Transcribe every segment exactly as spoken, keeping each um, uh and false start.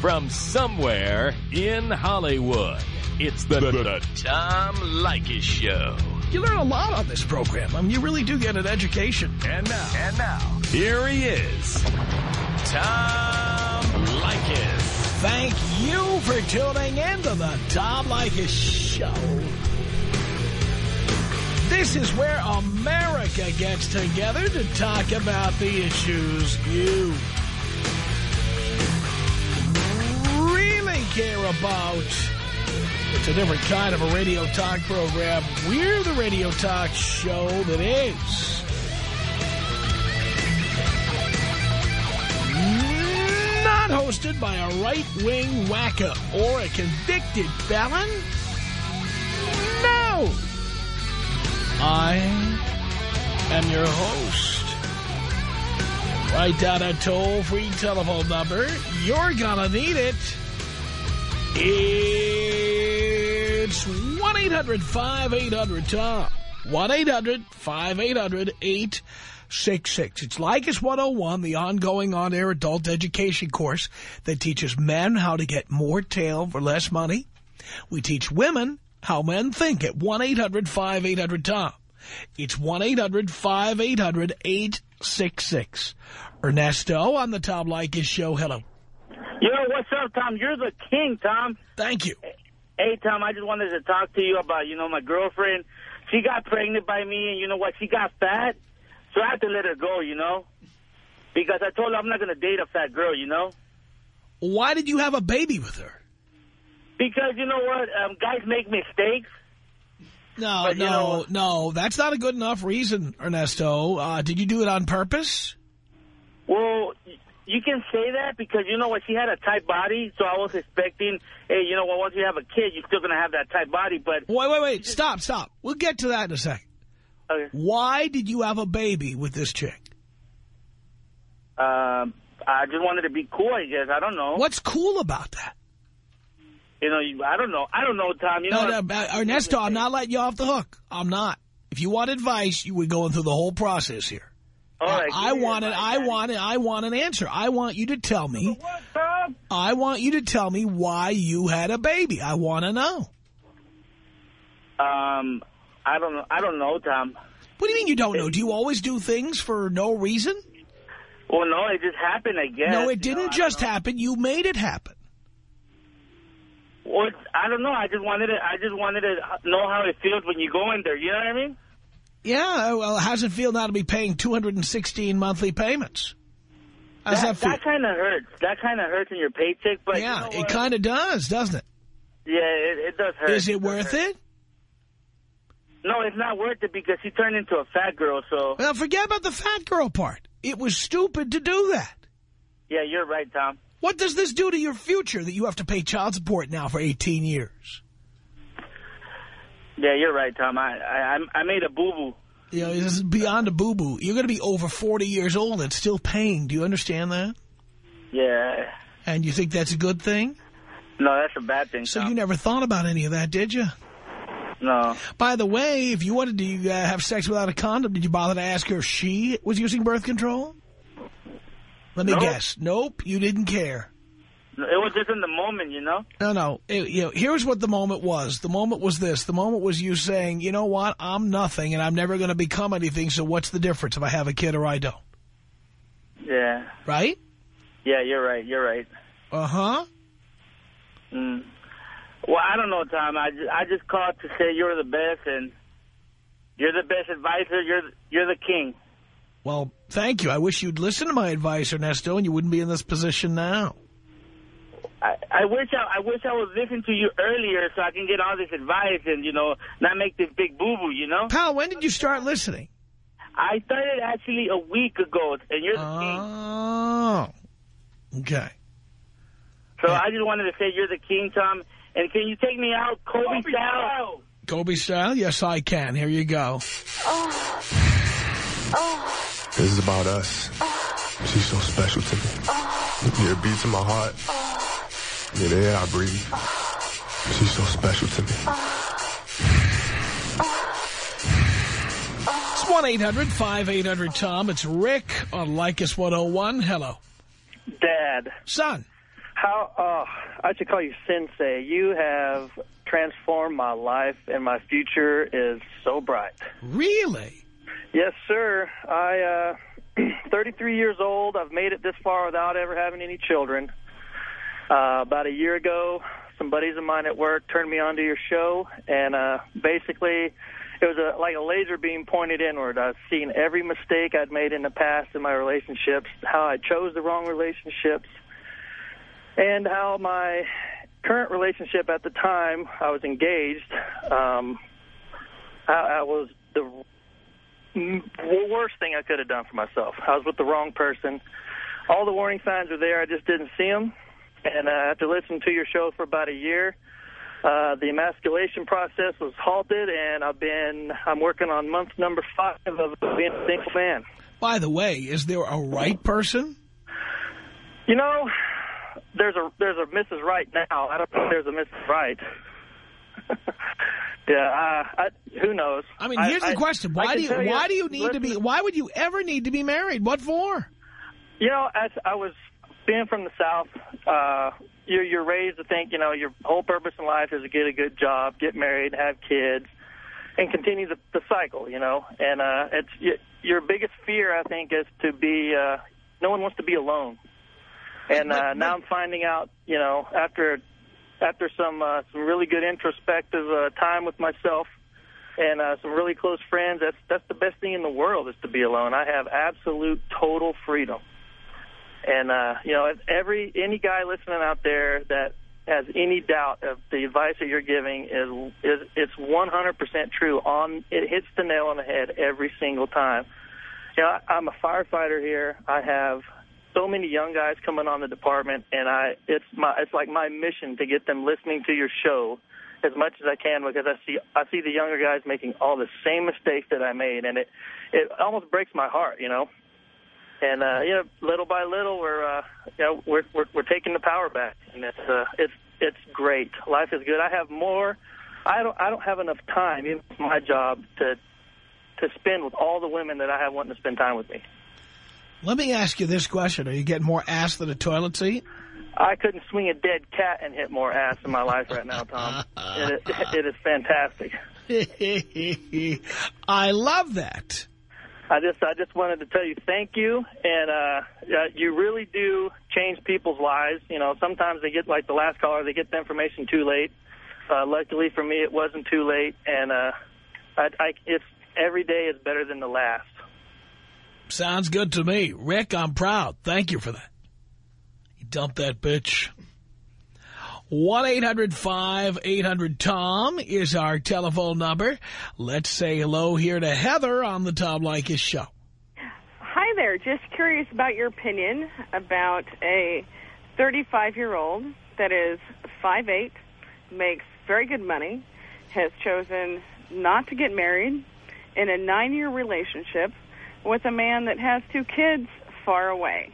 from somewhere in Hollywood. It's the, the, the Tom Leykis Show. You learn a lot on this program. I mean, you really do get an education. And now, and now, here he is, Tom Leykis. Thank you for tuning in to the Tom Leykis Show. This is where America gets together to talk about the issues you really care about. It's a different kind of a radio talk program. We're the radio talk show that is not hosted by a right-wing wacko or a convicted felon. No! I am your host. Write down a toll-free telephone number. You're gonna need it. It's one eight hundred five eight hundred Tom. one eight hundred five eight hundred eight six six. It's Leykis one oh one, the ongoing on-air adult education course that teaches men how to get more tail for less money. We teach women how men think at one eight hundred five eight hundred Tom. It's one eight hundred five eight hundred eight six six. Ernesto on the Tom Leykis Show. Hello. Yo, what's up, Tom? You're the king, Tom. Thank you. Hey, Tom, I just wanted to talk to you about, you know, my girlfriend. She got pregnant by me, and you know what? She got fat, so I had to let her go, you know? Because I told her I'm not going to date a fat girl, you know? Why did you have a baby with her? Because, you know what? Um, guys make mistakes. No, but, no, you know, no. That's not a good enough reason, Ernesto. Uh, did you do it on purpose? Well, you can say that because, you know what, she had a tight body, so I was expecting, hey, you know what, once you have a kid, you're still going to have that tight body, but... Wait, wait, wait, stop, stop. We'll get to that in a second. Okay. Why did you have a baby with this chick? Um, I just wanted to be cool, I guess. I don't know. What's cool about that? You know, you, I don't know. I don't know, Tom. You know, no, no, uh, Ernesto, I'm not letting you off the hook. I'm not. If you want advice, you would go through the whole process here. All right, I want it. I want it. I want an answer. I want you to tell me. What, Tom? I want you to tell me why you had a baby. I want to know. Um, I don't know. I don't know, Tom. What do you mean you don't know? Do you always do things for no reason? Well, no, it just happened, I guess. No, it didn't you know, just happen. You made it happen. Well, I don't know. I just wanted to. I just wanted to know how it feels when you go in there. You know what I mean? Yeah, well, how's it feel now to be paying two hundred sixteen monthly payments? How's that, that feel? That kind of hurts. That kind of hurts in your paycheck. But yeah, you know it kind of does, doesn't it? Yeah, it, it does hurt. Is it, it worth hurt. it? No, it's not worth it because she turned into a fat girl, so... Well, forget about the fat girl part. It was stupid to do that. Yeah, you're right, Tom. What does this do to your future that you have to pay child support now for eighteen years? Yeah, you're right, Tom. I I, I made a boo-boo. You know, this is beyond a boo-boo. You're going to be over forty years old and still paying. Do you understand that? Yeah. And you think that's a good thing? No, that's a bad thing, So Tom. you never thought about any of that, did you? No. By the way, if you wanted to uh, have sex without a condom, did you bother to ask her if she was using birth control? Let me nope. guess. Nope, you didn't care. It was just in the moment, you know? No, no. It, you know, here's what the moment was. The moment was this. The moment was you saying, you know what, I'm nothing and I'm never going to become anything, so what's the difference if I have a kid or I don't? Yeah. Right? Yeah, you're right. You're right. Uh-huh. Mm. Well, I don't know, Tom. I just, I just called to say you're the best, and you're the best advisor. You're you're the king. Well, thank you. I wish you'd listen to my advice, Ernesto, and you wouldn't be in this position now. I, I wish I, I wish I would listen to you earlier so I can get all this advice and, you know, not make this big boo-boo, you know? Pal, when did you start listening? I started actually a week ago, and you're the oh. king. Okay. So yeah. I just wanted to say you're the king, Tom. And can you take me out Kobe, Kobe style? Kobe style? Yes, I can. Here you go. Oh. Oh. This is about us. Oh. She's so special to me. Oh. Yeah, it beats in my heart. Oh. Yeah, the air I breathe. Oh. She's so special to me. Oh. Oh. It's one eight hundred five eight hundred Tom. It's Rick on Leykis one oh one. Hello. Dad. Son. How, uh, I should call you Sensei. You have transformed my life, and my future is so bright. Really? Yes, sir. I, uh, thirty-three years old. I've made it this far without ever having any children. Uh, about a year ago, some buddies of mine at work turned me on to your show, and uh, basically it was a, like a laser beam pointed inward. I've seen every mistake I'd made in the past in my relationships, how I chose the wrong relationships, and how my current relationship at the time, I was engaged, um, I, I was the worst thing I could have done for myself. I was with the wrong person. All the warning signs are there. I just didn't see them. And uh, after listening to your show for about a year, uh, the emasculation process was halted, and I've been, I'm working on month number five of being a single man. By the way, is there a right person? You know, there's a there's a Missus Right now. I don't know if there's a Missus Right. yeah, uh, I, who knows? I mean, here's I, the question: Why I do you you, why do you need listen, to be? Why would you ever need to be married? What for? You know, as I was being from the South, uh, you're you're raised to think, you know, your whole purpose in life is to get a good job, get married, have kids, and continue the, the cycle. You know, and uh, it's you, your biggest fear, I think, is to be. Uh, no one wants to be alone. And uh, now I'm finding out, you know, after after some uh, some really good introspective uh, time with myself and uh, some really close friends, that's that's the best thing in the world is to be alone. I have absolute total freedom. And uh, you know, every any guy listening out there that has any doubt of the advice that you're giving is is it's one hundred percent true. On it hits the nail on the head every single time. You know, I'm a firefighter here. I have so many young guys coming on the department, and I it's my it's like my mission to get them listening to your show as much as I can, because I see I see the younger guys making all the same mistakes that I made, and it it almost breaks my heart, you know. And uh, you know, little by little, we're uh, you know we're, we're we're taking the power back, and it's uh, it's it's great. Life is good. I have more. I don't I don't have enough time, even with my job, to to spend with all the women that I have wanting to spend time with me. Let me ask you this question. Are you getting more ass than a toilet seat? I couldn't swing a dead cat and hit more ass in my life right now, Tom. It, it, it is fantastic. I love that. I just I just wanted to tell you thank you, and uh, you really do change people's lives. You know, sometimes they get, like the last caller, they get the information too late. Uh, luckily for me, it wasn't too late, and uh, I, I, it's every day is better than the last. Sounds good to me. Rick, I'm proud. Thank you for that. You dumped that bitch. one eight hundred five eight hundred Tom is our telephone number. Let's say hello here to Heather on the Tom Leykis Show. Hi there. Just curious about your opinion about a thirty-five-year-old that is five eight, makes very good money, has chosen not to get married, in a nine-year relationship with a man that has two kids far away.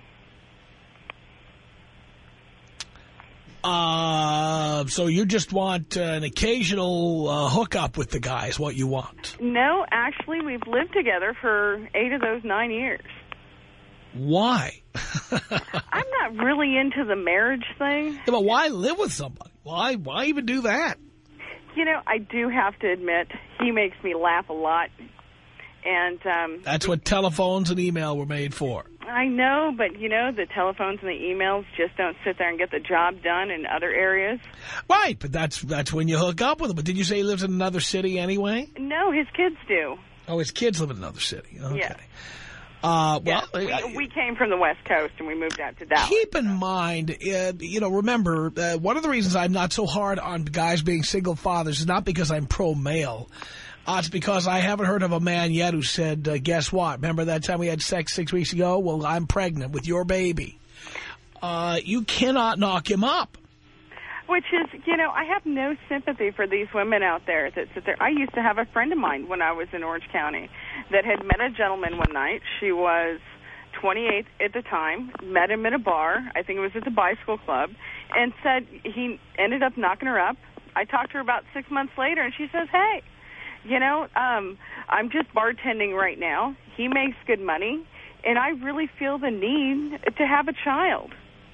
Uh, so you just want uh, an occasional uh, hookup with the guy is what you want? No, actually, we've lived together for eight of those nine years. Why? I'm not really into the marriage thing. Yeah, but why live with somebody? Why, why even do that? You know, I do have to admit, he makes me laugh a lot. And um, that's what telephones and email were made for. I know, but, you know, the telephones and the emails just don't sit there and get the job done in other areas. Right, but that's that's when you hook up with him. But did you say he lives in another city anyway? No, his kids do. Oh, his kids live in another city. Okay. Yeah. Uh, well, yeah, we, we came from the West Coast and we moved out to Dallas. Keep in mind, uh, you know, remember, uh, one of the reasons I'm not so hard on guys being single fathers is not because I'm pro-male. Uh, it's because I haven't heard of a man yet who said, uh, guess what? Remember that time we had sex six weeks ago? Well, I'm pregnant with your baby. Uh, you cannot knock him up. Which is, you know, I have no sympathy for these women out there that sit there. I used to have a friend of mine when I was in Orange County that had met a gentleman one night. She was twenty-eight at the time, met him at a bar, I think it was at the Bicycle Club, and said he ended up knocking her up. I talked to her about six months later, and she says, hey, you know, um, I'm just bartending right now. He makes good money, and I really feel the need to have a child.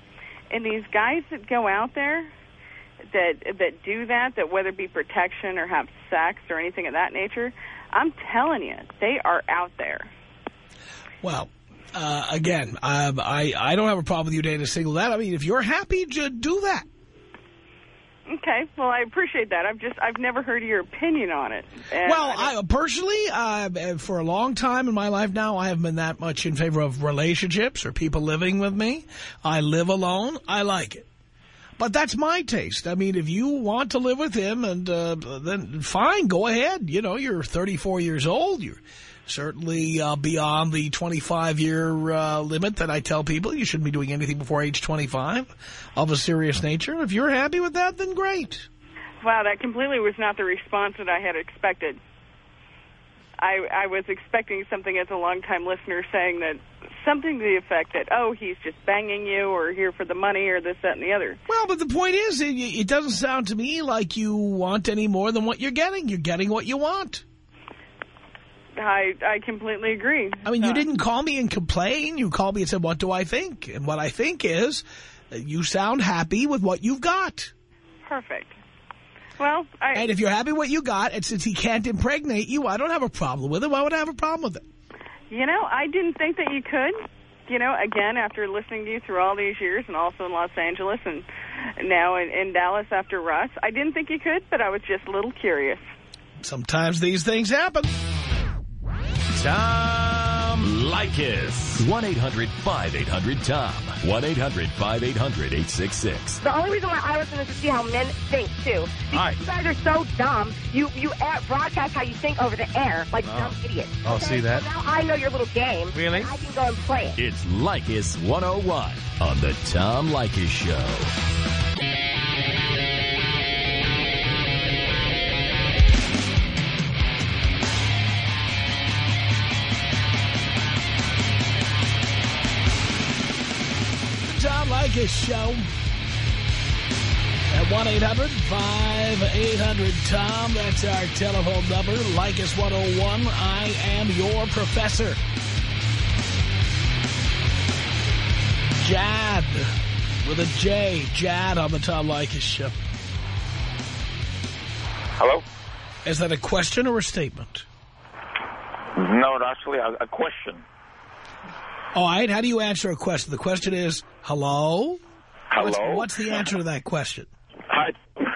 And these guys that go out there that that do that, that whether it be protection or have sex or anything of that nature, I'm telling you, they are out there. Well, uh, again, um, I, I don't have a problem with you dating a single dad. I mean, if you're happy, just do that. Okay, well, I appreciate that. I've just I've never heard your opinion on it. And well, I I, personally, uh, for a long time in my life now, I haven't been that much in favor of relationships or people living with me. I live alone. I like it. But that's my taste. I mean, if you want to live with him, and uh, then fine, go ahead. You know, you're thirty-four years old. You're certainly uh, beyond the twenty-five year uh, limit that I tell people. You shouldn't be doing anything before age twenty-five of a serious nature. If you're happy with that, then great. Wow, that completely was not the response that I had expected. I, I was expecting something as a longtime listener saying that something to the effect that, oh, he's just banging you or here for the money or this, that, and the other. Well, but the point is, it, it doesn't sound to me like you want any more than what you're getting. You're getting what you want. I I completely agree. I mean, you uh, didn't call me and complain. You called me and said, what do I think? And what I think is that you sound happy with what you've got. Perfect. Well, I... And if you're happy with what you got, and since he can't impregnate you, I don't have a problem with it. Why would I have a problem with it? You know, I didn't think that you could. You know, again, after listening to you through all these years and also in Los Angeles and now in, in Dallas after Russ, I didn't think you could, but I was just a little curious. Sometimes these things happen. Tom Leykis. one eight hundred five eight hundred Tom. one eight hundred five eight hundred eight six six. The only reason why I listen is to see how men think, too. Because right. You guys are so dumb. You you air, broadcast how you think over the air like Oh. dumb idiots. Oh, Okay? see that? So now I know your little game. Really? I can go and play it. It's Leykis one oh one on the Tom Leykis Show. Tom Leykis Show at one eight hundred five eight hundred Tom. That's our telephone number. Leykis one oh one. I am your professor. Jad with a J. Jad on the Tom Leykis Show. Hello? Is that a question or a statement? No, actually, a, a question. All right. How do you answer a question? The question is, hello? Hello? What's, what's the answer to that question? Hi.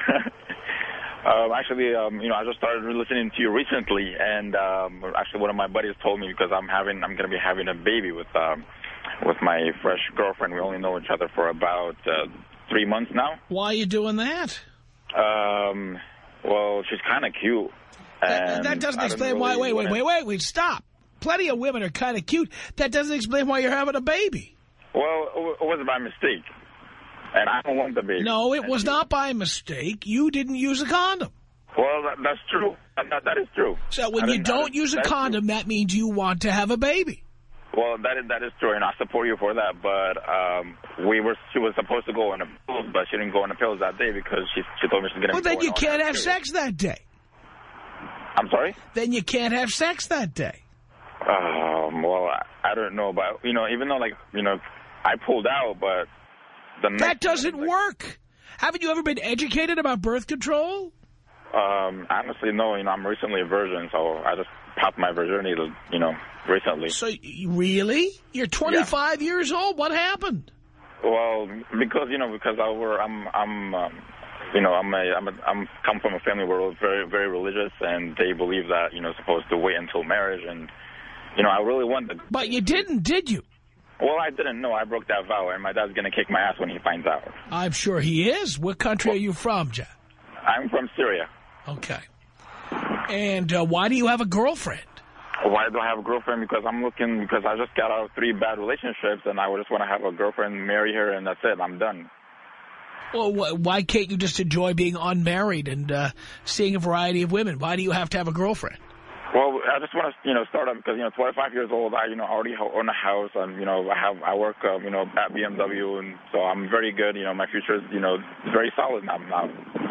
um, actually, um, you know, I just started listening to you recently, and um, actually one of my buddies told me because I'm having, I'm going to be having a baby with um, with my fresh girlfriend. We only know each other for about uh, three months now. Why are you doing that? Um, well, she's kind of cute. That, that doesn't explain why. Wait, wait, wait, wait, wait, stop. Plenty of women are kind of cute. That doesn't explain why you're having a baby. Well, it was by mistake, and I don't want the baby. No, it was not by mistake. You didn't use a condom. Well, that, that's true. That, that is true. So when I you don't use a condom, that means you want to have a baby. Well, that is that is true, and I support you for that. But um, we were she was supposed to go on the pills, but she didn't go on the pills that day because she she told me she's going to. Well, then you can't have sex that day. I'm sorry? Then you can't have sex that day. Um, well, I, I don't know, but, you know, even though, like, you know, I pulled out, but... the next That doesn't like, work. Haven't you ever been educated about birth control? Um, honestly, no. You know, I'm recently a virgin, so I just popped my virginity, you know, recently. So, really? You're twenty-five yeah. years old? What happened? Well, because, you know, because I were, I'm, I'm, um, you know, I'm a, I'm, a, I'm come from a family where we're very, very religious, and they believe that, you know, supposed to wait until marriage, and, you know, I really wanted. But you didn't, did you? Well, I didn't know. I broke that vow, and my dad's going to kick my ass when he finds out. I'm sure he is. What country well, are you from, Jack? I'm from Syria. Okay. And uh, why do you have a girlfriend? Why do I have a girlfriend? Because I'm looking, because I just got out of three bad relationships, and I just want to have a girlfriend, marry her, and that's it. I'm done. Well, wh why can't you just enjoy being unmarried and uh, seeing a variety of women? Why do you have to have a girlfriend? Well, I just want to, you know, start up because, you know, twenty-five years old, I, you know, already own a house, and, you know, I have, I work, uh, you know, at B M W, and so I'm very good. You know, my future is, you know, very solid now. now.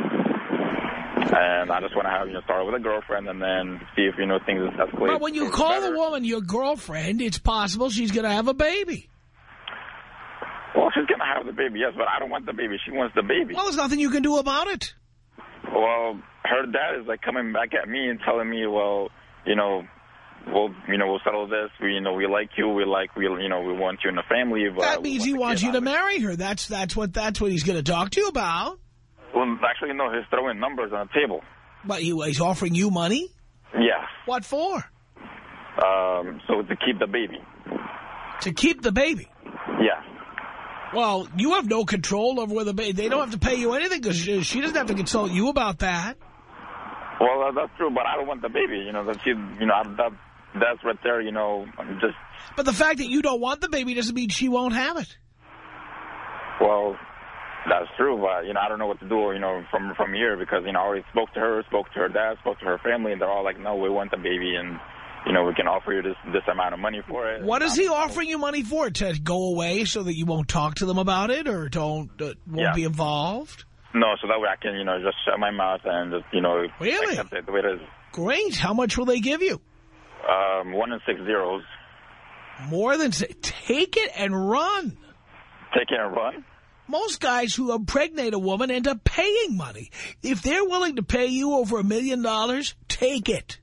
And I just want to have, you know, start with a girlfriend and then see if, you know, things escalate. But when you call a woman your girlfriend, it's possible she's going to have a baby. Well, Well, she's going to have the baby, yes, but I don't want the baby. She wants the baby. Well, there's nothing you can do about it. Well, her dad is like coming back at me and telling me, well, you know, we'll, you know, we'll settle this. We, you know, we like you. We like, we, you know, we want you in the family. But that means he wants you to marry her. That's that's what that's what he's going to talk to you about. Well, actually, no, he's throwing numbers on the table. But he, he's offering you money? Yeah. What for? Um, so to keep the baby. To keep the baby? Yeah. Well, you have no control over where the baby. They don't have to pay you anything because she, she doesn't have to consult you about that. Well, uh, that's true, but I don't want the baby. You know, that she, you know, that that's right there. You know, I'm just. But the fact that you don't want the baby doesn't mean she won't have it. Well, that's true, but you know, I don't know what to do. You know, from from here because you know, I already spoke to her, spoke to her dad, spoke to her family, and they're all like, "No, we want the baby, and you know, we can offer you this this amount of money for it." What is he offering you money for? To go away so that you won't talk to them about it or don't uh, won't yeah. be involved? No, so that way I can, you know, just shut my mouth and just, you know, really? accept it the way it is. Great. How much will they give you? Um, one and six zeros. More than six. Take it and run. Take it and run? Most guys who impregnate a woman end up paying money. If they're willing to pay you over a million dollars, take it.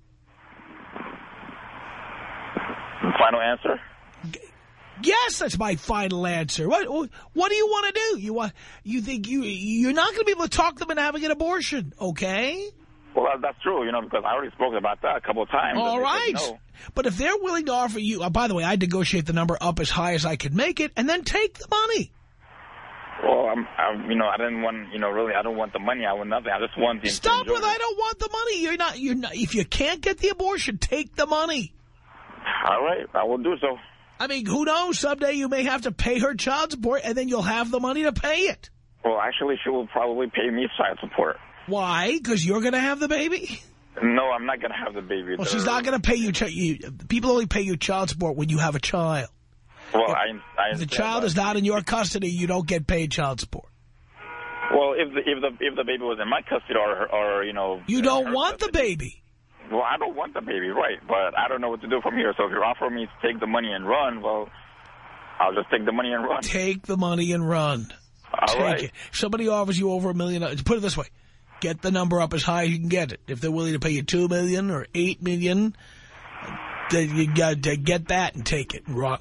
Final answer? Yes, that's my final answer. What what do you want to do? You want you think you you're not going to be able to talk them into having an abortion, okay? Well, that's true, you know, because I already spoke about that a couple of times. All right. No. But if they're willing to offer you, uh, by the way, I'd negotiate the number up as high as I could make it and then take the money. Well, I'm, I'm, you know, I didn't want, you know, really, I don't want the money. I want nothing. I just want the Stop with I don't want the money. You're not, you're not, if you can't get the abortion, take the money. All right. I will do so. I mean, who knows? Someday you may have to pay her child support, and then you'll have the money to pay it. Well, actually, she will probably pay me child support. Why? Because you're going to have the baby? No, I'm not going to have the baby. Well, she's not going to pay you, you. People only pay you child support when you have a child. Well, if, I, I if the child is not in your custody, you don't get paid child support. Well, if the if the if the baby was in my custody, or or you know, you don't want the baby. Well, I don't want the baby, right? But I don't know what to do from here. So if you're offering me to take the money and run, well, I'll just take the money and run. Take the money and run. All take right. it. If somebody offers you over a million dollars, put it this way: get the number up as high as you can get it. If they're willing to pay you two million or eight million, then you got to get that and take it and run.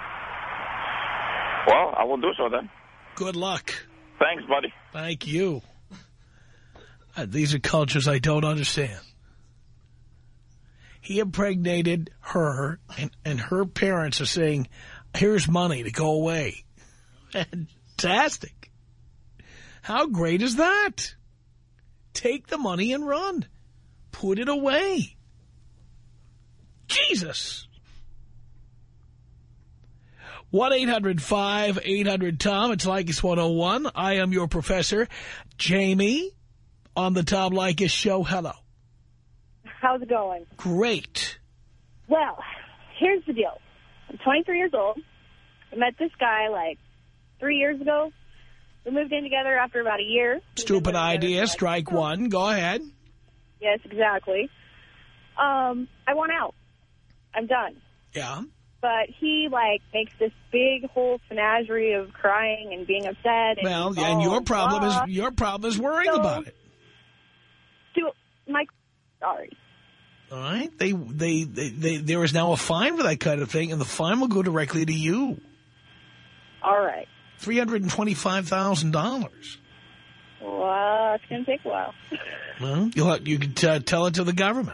Well, I will do so then. Good luck. Thanks, buddy. Thank you. Uh, these are cultures I don't understand. He impregnated her, and, and her parents are saying, here's money to go away. Fantastic. How great is that? Take the money and run. Put it away. Jesus. one eight hundred five eight hundred Tom. It's Leykis one oh one. I am your professor, Jamie, on the Tom Leykis Show. Hello. How's it going? Great. Well, here's the deal. I'm twenty-three years old. I met this guy like three years ago. We moved in together after about a year. Stupid idea. Strike like, one. Go ahead. Yes, exactly. Um, I want out. I'm done. Yeah. But he, like, makes this big whole menagerie of crying and being upset. And well, yeah, and your problem blah. is your problem is worrying so, about it. Do my sorry. All right. They, they, they, they, there is now a fine for that kind of thing, and the fine will go directly to you. All right. three hundred twenty-five thousand dollars. Well, it's going to take a while. Well, you'll have, you can t tell it to the government.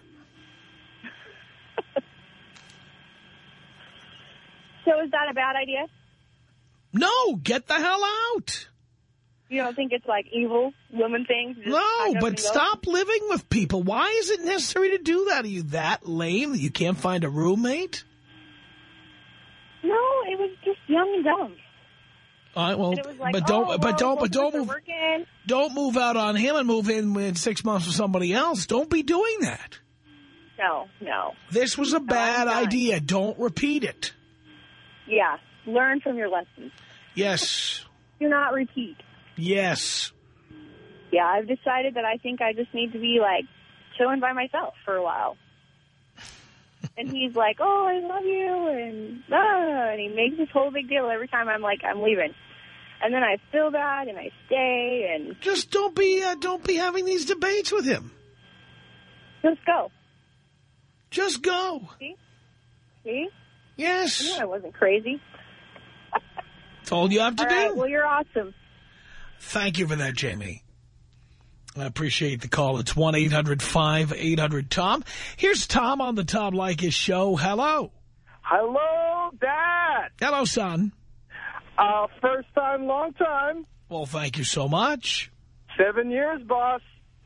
So is that a bad idea? No, get the hell out. You don't think it's like evil woman things? No, but stop living with people. Why is it necessary to do that? Are you that lame that you can't find a roommate? No, it was just young and dumb. All right, well, like, but don't, oh, well, but don't, but don't move, working. don't move out on him and move in in six months with somebody else. Don't be doing that. No, no. This was a no, bad idea. Don't repeat it. Yeah, learn from your lessons. Yes. Do not repeat. Yes. Yeah, I've decided that I think I just need to be, like, chilling by myself for a while. And he's like, oh, I love you, and ah, and he makes this whole big deal every time I'm like, I'm leaving. And then I feel bad, and I stay, and... Just don't be, uh, don't be having these debates with him. Just go. Just go. See? See? Yes. I knew I wasn't crazy. That's all you have to all do. Right, well, you're awesome. Thank you for that, Jamie. I appreciate the call. It's one eight hundred five eight hundred Tom. Here's Tom on the Tom Leykis show. Hello. Hello, Dad. Hello, son. Uh, first time, long time. Well, thank you so much. Seven years, boss.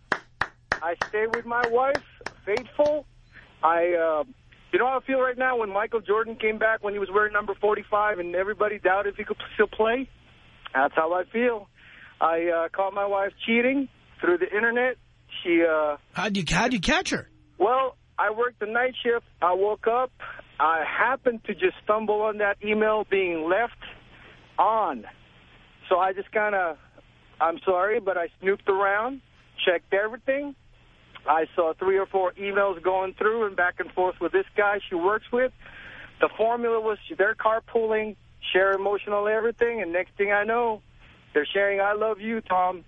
I stay with my wife, faithful. I, uh, you know how I feel right now when Michael Jordan came back when he was wearing number forty-five and everybody doubted if he could still play? That's how I feel. I uh, caught my wife cheating through the Internet. She, uh... How'd you, how'd you catch her? Well, I worked the night shift. I woke up. I happened to just stumble on that email being left on. So I just kind of, I'm sorry, but I snooped around, checked everything. I saw three or four emails going through and back and forth with this guy she works with. The formula was they're carpooling, share emotional everything, and next thing I know, they're sharing I love you, Tom.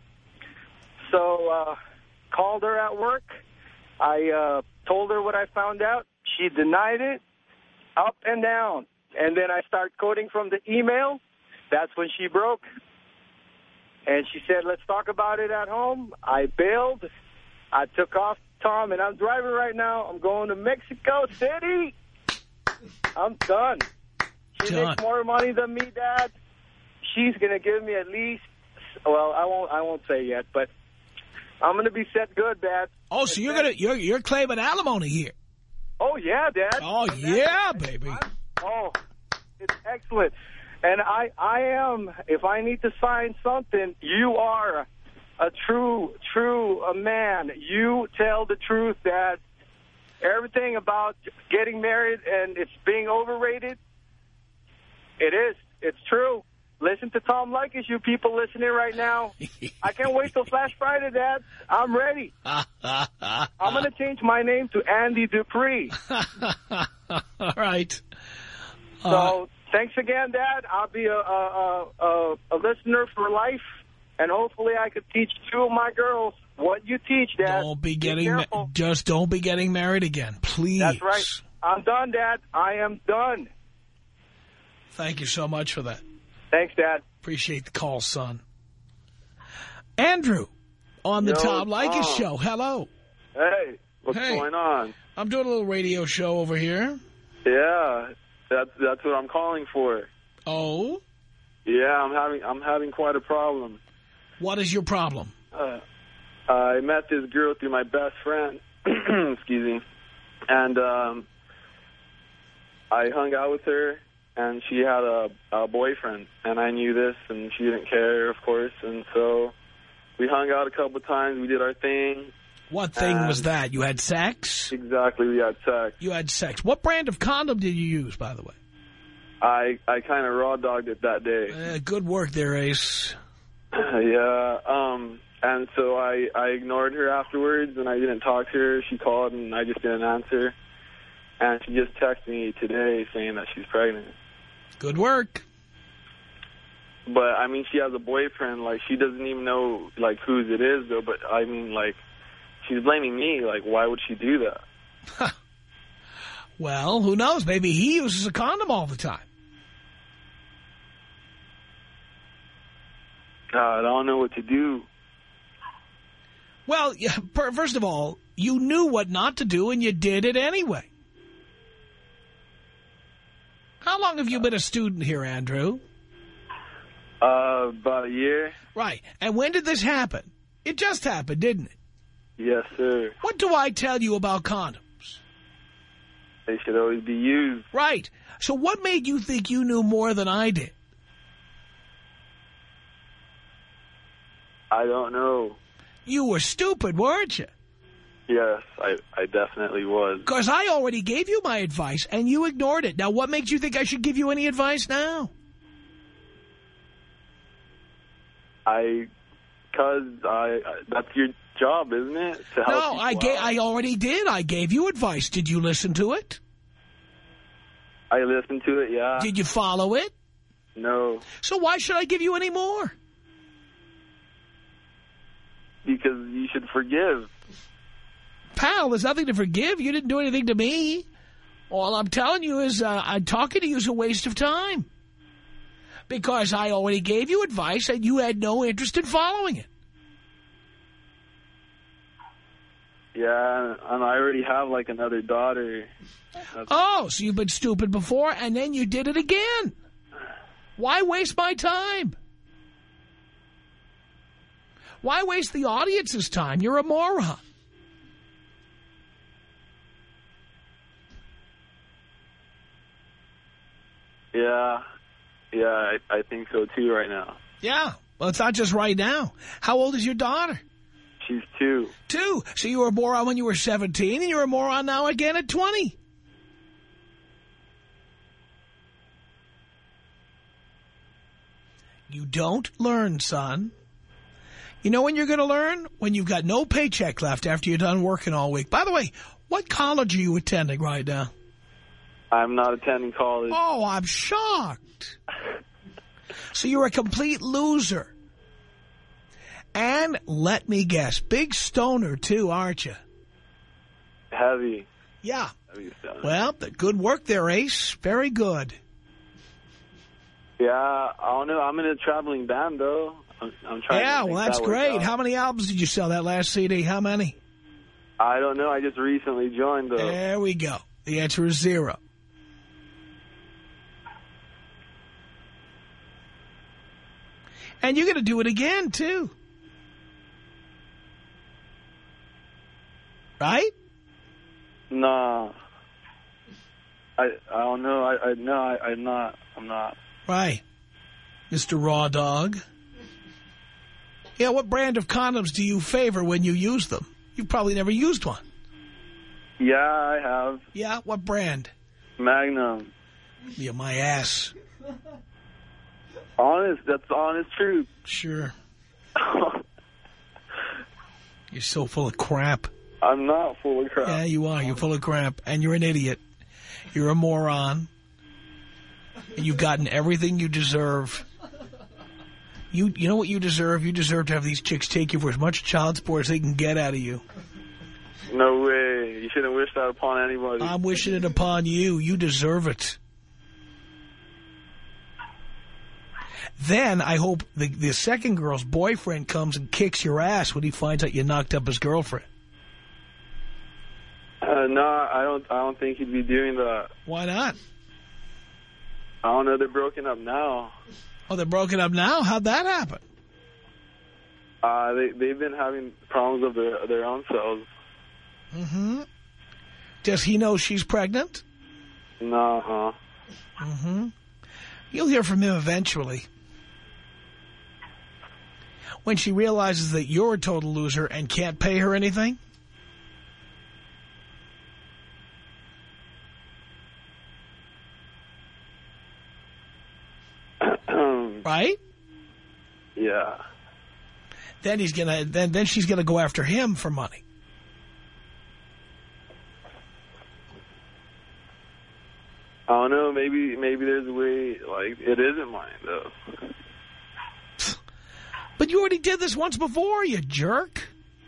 So uh, called her at work. I uh, told her what I found out. She denied it, up and down. And then I start quoting from the email. That's when she broke. And she said, let's talk about it at home. I bailed. I took off, Tom, and I'm driving right now. I'm going to Mexico City. I'm done. She Done. makes more money than me, Dad. She's going to give me at least, well, I won't I won't say yet, but I'm going to be set good, Dad. Oh, so you're going to, you're, you're claiming alimony here. Oh, yeah, Dad. Oh, Dad, yeah, baby. I'm, oh, it's excellent. And I, I am, if I need to sign something, you are a true, true a man. You tell the truth, Dad. Everything about getting married and it's being overrated, it is. It's true. Listen to Tom Leykis, you people listening right now. I can't wait till Flash Friday, Dad. I'm ready. I'm going to change my name to Andy Dupree. All right. So, Uh, thanks again, Dad. I'll be a, a, a, a listener for life, and hopefully I could teach two of my girls what you teach, Dad. Don't be Be getting, careful. ma just don't be getting married again, please. That's right. I'm done, Dad. I am done. Thank you so much for that. Thanks, Dad. Appreciate the call, son. Andrew, on the Yo, Tom Leykis Tom. show. Hello. Hey, what's Hey. going on? I'm doing a little radio show over here. Yeah, that's that's what I'm calling for. Oh? Yeah, I'm having I'm having quite a problem. What is your problem? Uh, I met this girl through my best friend. Excuse me, and um, I hung out with her, and she had a, a boyfriend, and I knew this, and she didn't care, of course, and so we hung out a couple of times. We did our thing. What thing was that? You had sex? Exactly, we had sex. You had sex. What brand of condom did you use, by the way? I I kind of raw dogged it that day. Uh, good work there, Ace. Yeah, um, and so I, I ignored her afterwards, and I didn't talk to her. She called, and I just didn't answer. And she just texted me today saying that she's pregnant. Good work. But, I mean, she has a boyfriend. Like, she doesn't even know, like, whose it is, though. But, I mean, like, she's blaming me. Like, why would she do that? Well, who knows? Maybe he uses a condom all the time. God, I don't know what to do. Well, yeah, first of all, you knew what not to do, and you did it anyway. How long have you been a student here, Andrew? Uh, about a year. Right. And when did this happen? It just happened, didn't it? Yes, sir. What do I tell you about condoms? They should always be used. Right. So what made you think you knew more than I did? I don't know. You were stupid, weren't you? Yes, I, I definitely was. Because I already gave you my advice, and you ignored it. Now, what makes you think I should give you any advice now? I, because I, I, that's your job, isn't it? To help No, I, people ga out. I already did. I gave you advice. Did you listen to it? I listened to it, yeah. Did you follow it? No. So why should I give you any more? Because you should forgive. Pal, there's nothing to forgive. You didn't do anything to me. All I'm telling you is uh, I'm talking to you is a waste of time. Because I already gave you advice and you had no interest in following it. Yeah, and I already have, like, another daughter. That's... Oh, so you've been stupid before and then you did it again. Why waste my time? Why waste the audience's time? You're a moron. Yeah, yeah, I, I think so too right now. Yeah, well, it's not just right now. How old is your daughter? She's two. Two. So you were a moron when you were seventeen, and you're a moron now again at twenty. You don't learn, son. You know when you're going to learn? When you've got no paycheck left after you're done working all week. By the way, what college are you attending right now? I'm not attending college. Oh, I'm shocked. So you're a complete loser. And let me guess, big stoner too, aren't you? Heavy. Yeah. Heavy stoner. Well, good work there, Ace. Very good. Yeah, I don't know. I'm in a traveling band, though. I'm, I'm trying yeah, to well, that's that great. out. How many albums did you sell that last C D? How many? I don't know. I just recently joined, though. There we go. The answer is zero. And you're going to do it again, too. Right? Nah. I I don't know. I, I no, I, I'm not. I'm not. Right. Mister Raw Dog. Yeah, what brand of condoms do you favor when you use them? You've probably never used one. Yeah, I have. Yeah, what brand? Magnum. Yeah, my ass. Honest, that's honest truth. Sure. You're so full of crap. I'm not full of crap. Yeah, you are. You're full of crap. And you're an idiot. You're a moron. And you've gotten everything you deserve. You you know what you deserve? You deserve to have these chicks take you for as much child support as they can get out of you. No way. You shouldn't wish that upon anybody. I'm wishing it upon you. You deserve it. Then I hope the, the second girl's boyfriend comes and kicks your ass when he finds out you knocked up his girlfriend. Uh, no, I don't. I don't think he'd be doing that. Why not? I don't know. They're broken up now. Oh, they're broken up now? How'd that happen? Uh, they they've been having problems of their their own selves. Mm-hmm. Does he know she's pregnant? No. Huh? Mm-hmm. You'll hear from him eventually. When she realizes that you're a total loser and can't pay her anything. Right? Yeah. Then he's gonna. Then then she's gonna go after him for money. I don't know. Maybe maybe there's a way. Like it isn't mine though. But you already did this once before, you jerk.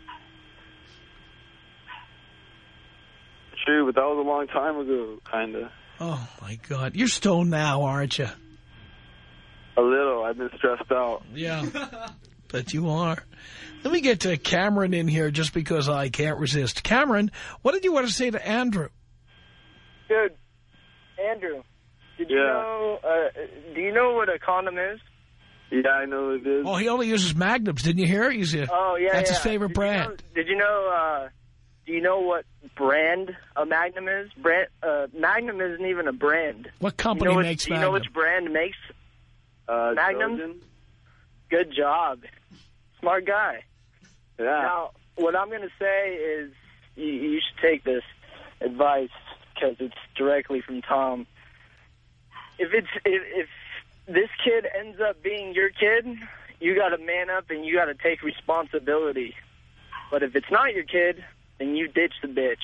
True, but that was a long time ago, kinda. Oh my God, you're stoned now, aren't you? A little. I've been stressed out. Yeah, but you are. Let me get to Cameron in here just because I can't resist. Cameron, what did you want to say to Andrew? Good. Andrew, did yeah. you know, uh, do you know what a condom is? Yeah, I know what it is. Oh, he only uses Magnums. Didn't you hear? He's a, oh, yeah, That's yeah. his favorite did brand. You know, did you know, uh, do you know what brand a Magnum is? Brand, uh, Magnum isn't even a brand. What company you know makes which, Magnum? Do you know which brand makes uh, Magnum? Trojan? Good job. Smart guy. Yeah. Now, what I'm going to say is you, you should take this advice because it's directly from Tom. If it's if, if this kid ends up being your kid, you got to man up and you got to take responsibility. But if it's not your kid, then you ditch the bitch.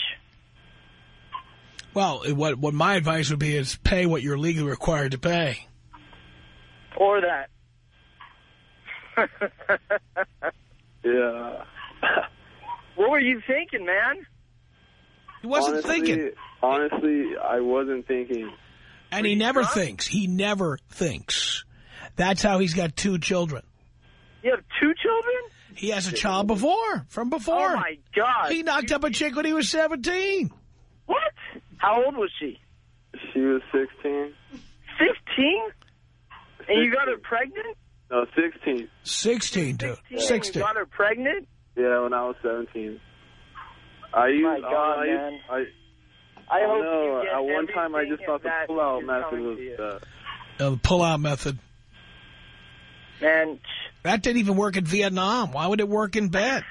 Well, what what my advice would be is pay what you're legally required to pay. Or that. Yeah. What were you thinking, man? He wasn't honestly, thinking. Honestly, I wasn't thinking. And he never drunk? thinks. He never thinks. That's how he's got two children. You have two children? He has a child before, from before. Oh, my God. He knocked you... up a chick when he was seventeen. What? How old was she? She was sixteen. fifteen? And you got her pregnant? No, sixteen. sixteen, dude. sixteen. sixteen. You got her pregnant? Yeah, when I was seventeen. I used, my God, I, man. I, I, I, I hope know. You get At one time, I just thought the pull-out method was uh, uh, the pull-out method. Man. That didn't even work in Vietnam. Why would it work in bed?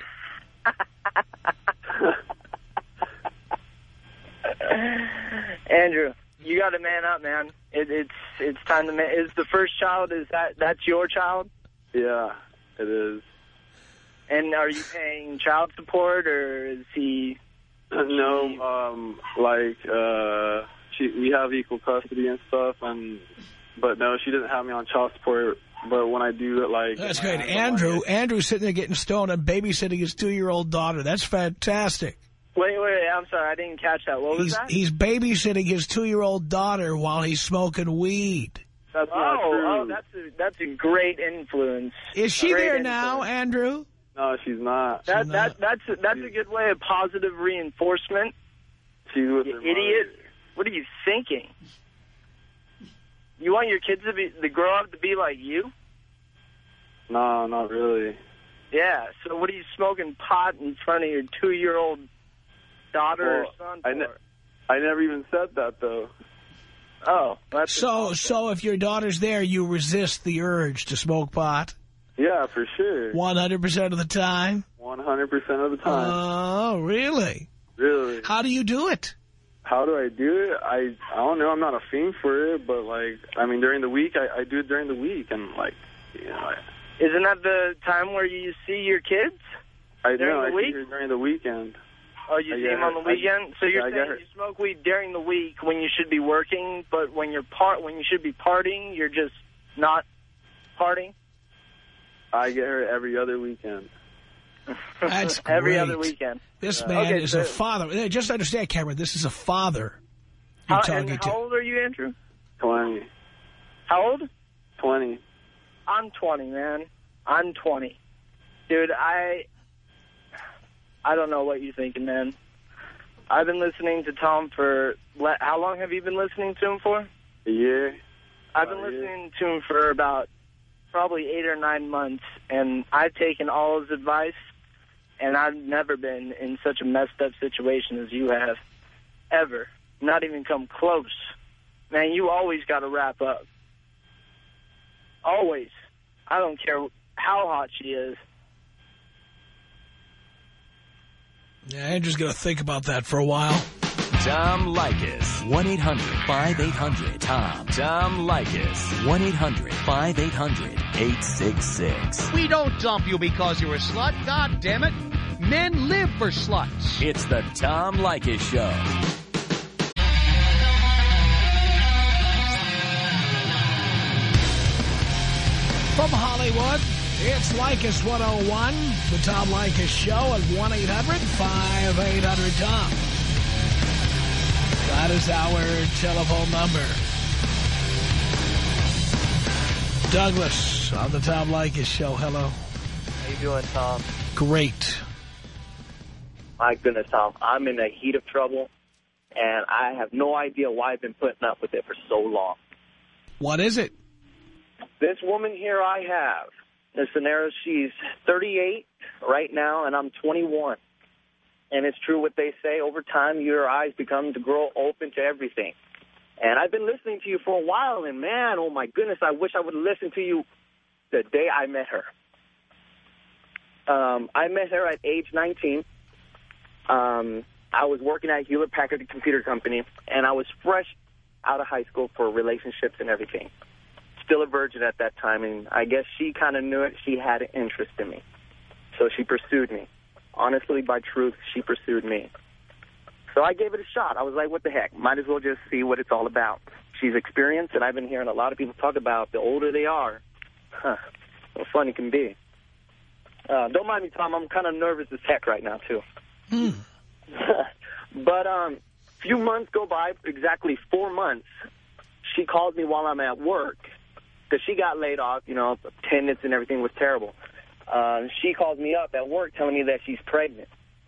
Andrew, you got to man up, man. It, it's it's time to man. Is the first child, is that that's your child? Yeah, it is. And are you paying child support, or is he... No, um, like, uh, she, we have equal custody and stuff, and but no, she doesn't have me on child support, but when I do it, like... That's great. Andrew, like Andrew's sitting there getting stoned and babysitting his two-year-old daughter. That's fantastic. Wait, wait, wait, I'm sorry, I didn't catch that. What was he's, that? He's babysitting his two-year-old daughter while he's smoking weed. That's oh, not true. Oh, that's a, that's a great influence. Is she great there influence. now, Andrew? No, she's not. That she's that not. that's a, that's a good way of positive reinforcement. She's with you her idiot. mother. What are you thinking? You want your kids to be to grow up to be like you? No, not really. Yeah. So what are you smoking pot in front of your two-year-old daughter well, or son I, for? ne I never even said that though. Oh, that's so so. If your daughter's there, you resist the urge to smoke pot. Yeah, for sure. One hundred percent of the time. One hundred percent of the time. Oh, really? Really. How do you do it? How do I do it? I I don't know. I'm not a fiend for it, but like, I mean, during the week, I, I do it during the week, and like, you know. I, Isn't that the time where you see your kids? I during know. the I week? see her during the weekend. Oh, you I see them on the weekend? I, so you're yeah, saying you smoke weed during the week when you should be working, but when you're part when you should be partying, you're just not partying? I get her every other weekend. That's great. Every other weekend. This Uh, man okay, is so a father. Just understand, Cameron, this is a father you're how, talking and to. how old are you, Andrew? Twenty. How old? Twenty. I'm twenty, man. I'm twenty. Dude, I... I don't know what you're thinking, man. I've been listening to Tom for... How long have you been listening to him for? A year. I've been listening to him for about probably eight or nine months, and I've taken all his advice, and I've never been in such a messed up situation as you have, ever. Not even come close. Man, you always got to wrap up. Always. I don't care how hot she is. Yeah, Andrew's going to think about that for a while. Tom Leykis. one eight hundred five eight hundred Tom. Tom Leykis. one eight hundred five eight hundred eight six six. We don't dump you because you're a slut. God damn it. Men live for sluts. It's the Tom Leykis Show. From Hollywood, it's Leykis one oh one, the Tom Leykis Show at one eight hundred five eight hundred Tom. That is our telephone number. Douglas on the Tom Leykis Show. Hello. How you doing, Tom? Great. My goodness, Tom. I'm in a heat of trouble, and I have no idea why I've been putting up with it for so long. What is it? This woman here I have, the scenario, she's thirty-eight right now, and I'm twenty-one. And it's true what they say, over time your eyes become to grow open to everything. And I've been listening to you for a while, and man, oh my goodness, I wish I would have listened to you the day I met her. Um, I met her at age nineteen. Um, I was working at Hewlett-Packard Computer Company, and I was fresh out of high school for relationships and everything. Still a virgin at that time, and I guess she kind of knew it. She had an interest in me. So she pursued me. Honestly, by truth, she pursued me. So I gave it a shot. I was like, what the heck? Might as well just see what it's all about. she's experienced, and I've been hearing a lot of people talk about the older they are, huh, how fun it can be. Uh, don't mind me, Tom. I'm kind of nervous as heck right now, too. Mm. But um, a few months go by, exactly four months, she calls me while I'm at work, because she got laid off, you know, attendance and everything was terrible. Uh, she calls me up at work telling me that she's pregnant.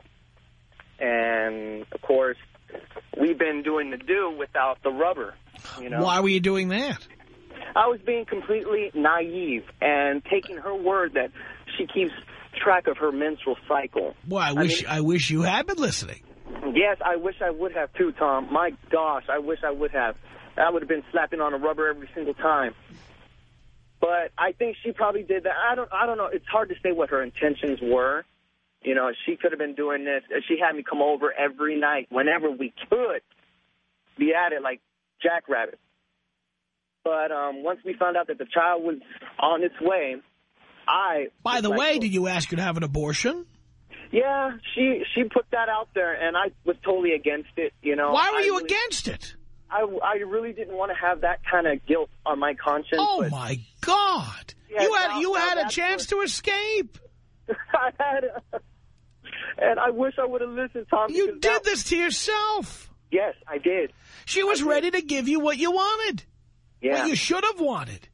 And, of course, we've been doing the do without the rubber, you know. Why were you doing that? I was being completely naive and taking her word that she keeps track of her menstrual cycle. Well, I wish, I, mean, I wish you had been listening. Yes, I wish I would have, too, Tom. My gosh, I wish I would have. I would have been slapping on a rubber every single time. But I think she probably did that. I don't I don't know. It's hard to say what her intentions were. You know, she could have been doing this. She had me come over every night whenever we could be at it like jackrabbits. But um, once we found out that the child was on its way, I... By the like, way, did you ask her to have an abortion? Yeah, she she put that out there, and I was totally against it. You know, Why were I you really, against it? I, I really didn't want to have that kind of guilt on my conscience. Oh, but, my God. Yeah, you had now, you now had a chance to escape. I had a, and I wish I would have listened, Tom. You did that, this to yourself. Yes, I did. She was ready to give you what you wanted. Yeah. What you should have wanted.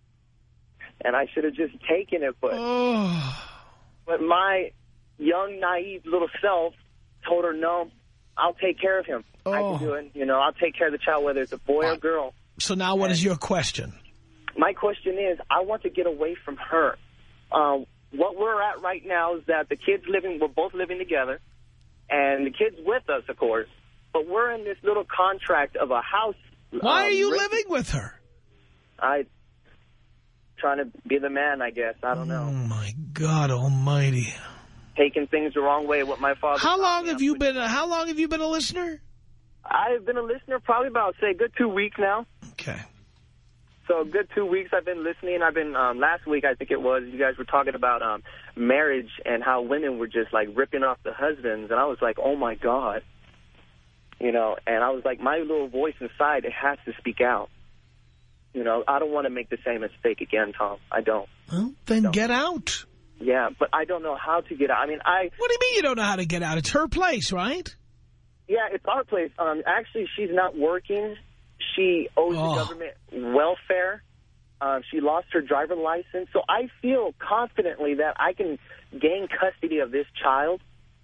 And I should have just taken it, but oh. but my young, naive little self told her, no, I'll take care of him. Oh. I can do it. You know, I'll take care of the child, whether it's a boy or girl. So now what and is your question? My question is, I want to get away from her. Um, what we're at right now is that the kids living, we're both living together, and the kid's with us, of course, but we're in this little contract of a house. Why um, are you rent- living with her? I trying to be the man, I guess. I don't know. Oh, my God almighty. Taking things the wrong way, what my father... How long have you been, how long have you been a listener? I've been a listener probably about, say, a good two weeks now. Okay. So a good two weeks I've been listening. I've been, um, last week I think it was, you guys were talking about um, marriage and how women were just, like, ripping off the husbands. And I was like, oh, my God. You know, and I was like, my little voice inside, it has to speak out. You know, I don't want to make the same mistake again, Tom. I don't. Well, then get out. Yeah, but I don't know how to get out. I mean, I... What do you mean you don't know how to get out? It's her place, right? Yeah, it's our place. Um, actually, she's not working. She owes oh. the government welfare. Uh, she lost her driver's license. So I feel confidently that I can gain custody of this child.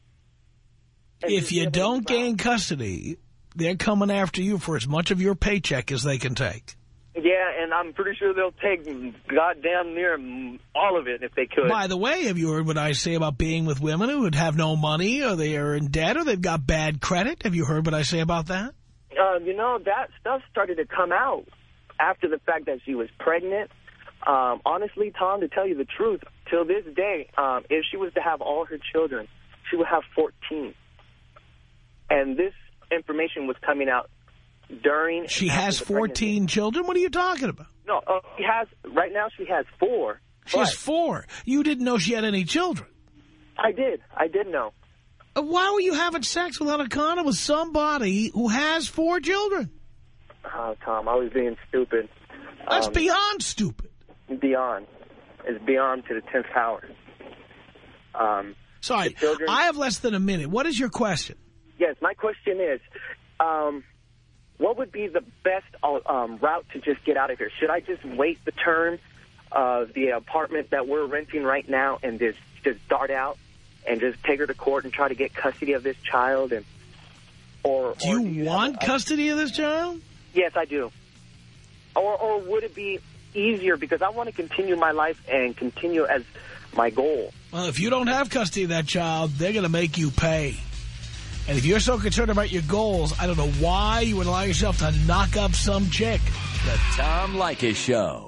If you don't gain custody, they're coming after you for as much of your paycheck as they can take. Yeah, and I'm pretty sure they'll take goddamn near all of it if they could. By the way, have you heard what I say about being with women who would have no money, or they are in debt, or they've got bad credit? Have you heard what I say about that? Uh, you know, that stuff started to come out after the fact that she was pregnant. Um, honestly, Tom, to tell you the truth, till this day, um, if she was to have all her children, she would have fourteen. And this information was coming out during... She has fourteen children? What are you talking about? No, uh, she has, right now she has four. She has four. You didn't know she had any children? I did. I did know. Uh, why were you having sex without a condom with somebody who has four children? Oh, Tom, I was being stupid. That's um, beyond stupid. Beyond. It's beyond to the tenth power. Um, Sorry, children, I have less than a minute. What is your question? Yes, my question is, um, what would be the best um, route to just get out of here? Should I just wait the term of the apartment that we're renting right now and just, just dart out and just take her to court and try to get custody of this child? And or Do you, or do you want a, custody of this child? Yes, I do. Or, or would it be easier because I want to continue my life and continue as my goal? Well, if you don't have custody of that child, they're going to make you pay. And if you're so concerned about your goals, I don't know why you would allow yourself to knock up some chick. The Tom Leykis Show.